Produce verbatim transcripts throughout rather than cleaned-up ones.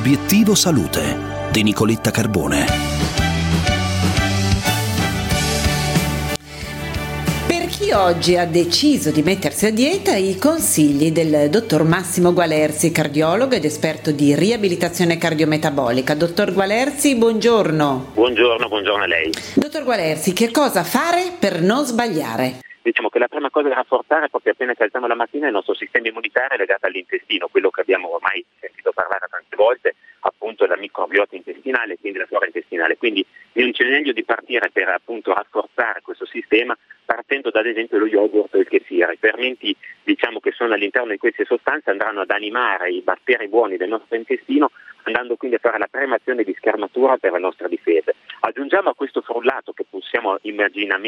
Obiettivo Salute di Nicoletta Carbone. Per chi oggi ha deciso di mettersi a dieta, i consigli del dottor Massimo Gualerzi, cardiologo ed esperto di riabilitazione cardiometabolica. Dottor Gualerzi, buongiorno. Buongiorno, buongiorno a lei. Dottor Gualerzi, che cosa fare per non sbagliare? Diciamo che la prima cosa da rafforzare proprio appena ci alziamo la mattina è il nostro sistema immunitario legato all'intestino, quello che abbiamo ormai sentito parlare tante volte, appunto la microbiota intestinale, quindi la flora intestinale. Quindi non c'è meglio di partire per appunto rafforzare questo sistema partendo da ad esempio lo yogurt e il kefir. I fermenti diciamo che sono all'interno di queste sostanze andranno ad animare i batteri buoni del nostro intestino, andando quindi a fare la premazione di schermatura per le nostre difese. Aggiungiamo a questo frullato che possiamo in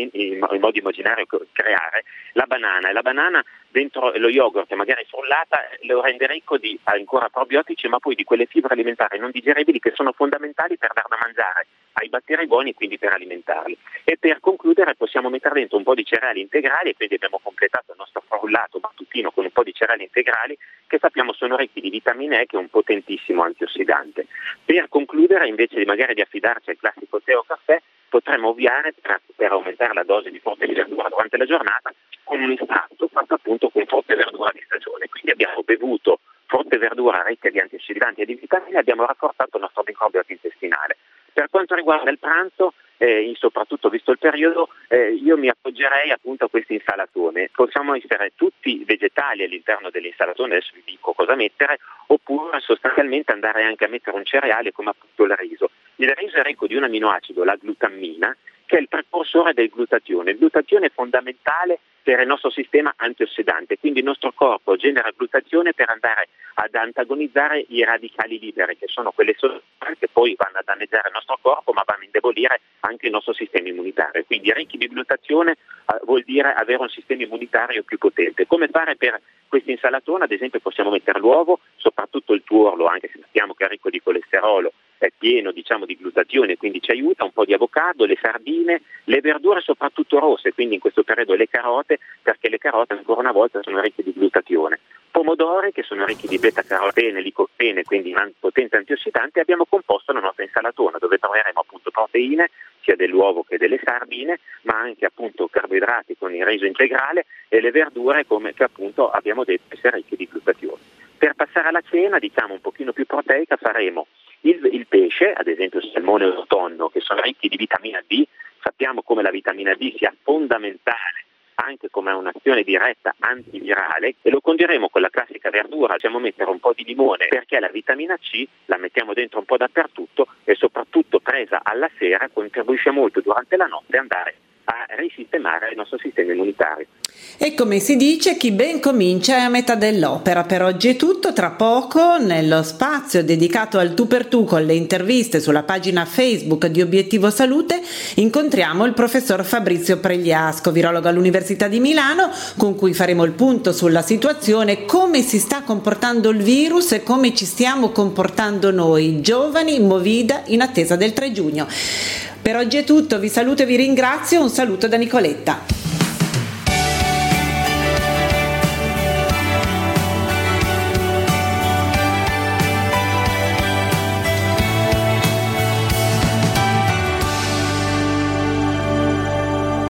modo immaginario creare la banana, e la banana dentro lo yogurt magari frullata lo rende ricco di ancora probiotici, ma poi di quelle fibre alimentari non digeribili che sono fondamentali per dar da mangiare ai batteri buoni e quindi per alimentarli. E per concludere possiamo mettere dentro un po' di cereali integrali, e quindi abbiamo completato il nostro frullato mattutino con un po' di cereali integrali che sappiamo sono ricchi di vitamina E, che è un potentissimo antiossidante. Per concludere, invece di magari di affidarci al classico tè o caffè, potremmo ovviare per, per aumentare la dose di frutta e verdura durante la giornata con un estratto fatto appunto con frutta e verdura di stagione. Quindi abbiamo bevuto frutta e verdura ricche di antiossidanti e di vitamine e abbiamo rafforzato il nostro microbiota intestinale. Per quanto riguarda il pranzo, eh, soprattutto visto il periodo, eh, io mi appoggerei appunto a queste insalatone. Possiamo essere tutti vegetali all'interno dell'insalatone, adesso vi dico cosa mettere, oppure sostanzialmente andare anche a mettere un cereale come appunto il riso. Il riso è ricco di un aminoacido, la glutammina, che è il precursore del glutatione. Il glutatione è fondamentale per il nostro sistema antiossidante, quindi il nostro corpo genera glutatione per andare ad antagonizzare i radicali liberi, che sono quelle sostanze che poi vanno a danneggiare il nostro corpo, ma vanno a indebolire anche il nostro sistema immunitario. Quindi ricchi di glutatione eh, vuol dire avere un sistema immunitario più potente. Come fare per questa insalatona? Ad esempio possiamo mettere l'uovo, soprattutto il tuorlo, anche se sappiamo che è ricco di colesterolo, è pieno diciamo di glutatione, quindi ci aiuta, un po' di avocado, le sardine, le verdure soprattutto rosse, quindi in questo periodo le carote, perché le carote ancora una volta sono ricche di glutatione. Pomodori che sono ricchi di beta-carotene, licopene, quindi potenza antiossidante. Abbiamo composto la nostra insalatona dove troveremo appunto proteine sia dell'uovo che delle sardine, ma anche appunto carboidrati con il riso integrale e le verdure come che appunto abbiamo detto essere ricche di glutatione. Per passare alla cena, diciamo un pochino più proteica, faremo il, il pesce, ad esempio il salmone o il tonno, che sono ricchi di vitamina D. Sappiamo come la vitamina D sia fondamentale anche come un'azione diretta antivirale, e lo condiremo con la classica verdura. Possiamo mettere un po' di limone perché la vitamina C la mettiamo dentro un po' dappertutto e soprattutto presa alla sera contribuisce molto durante la notte a andare a risistemare il nostro sistema immunitario. E come si dice, chi ben comincia è a metà dell'opera. Per oggi è tutto. Tra poco, nello spazio dedicato al tu per tu con le interviste sulla pagina Facebook di Obiettivo Salute, incontriamo il professor Fabrizio Pregliasco, virologo all'Università di Milano, con cui faremo il punto sulla situazione, come si sta comportando il virus e come ci stiamo comportando noi, giovani in movida in attesa del tre giugno. Per oggi è tutto, vi saluto e vi ringrazio, un saluto da Nicoletta.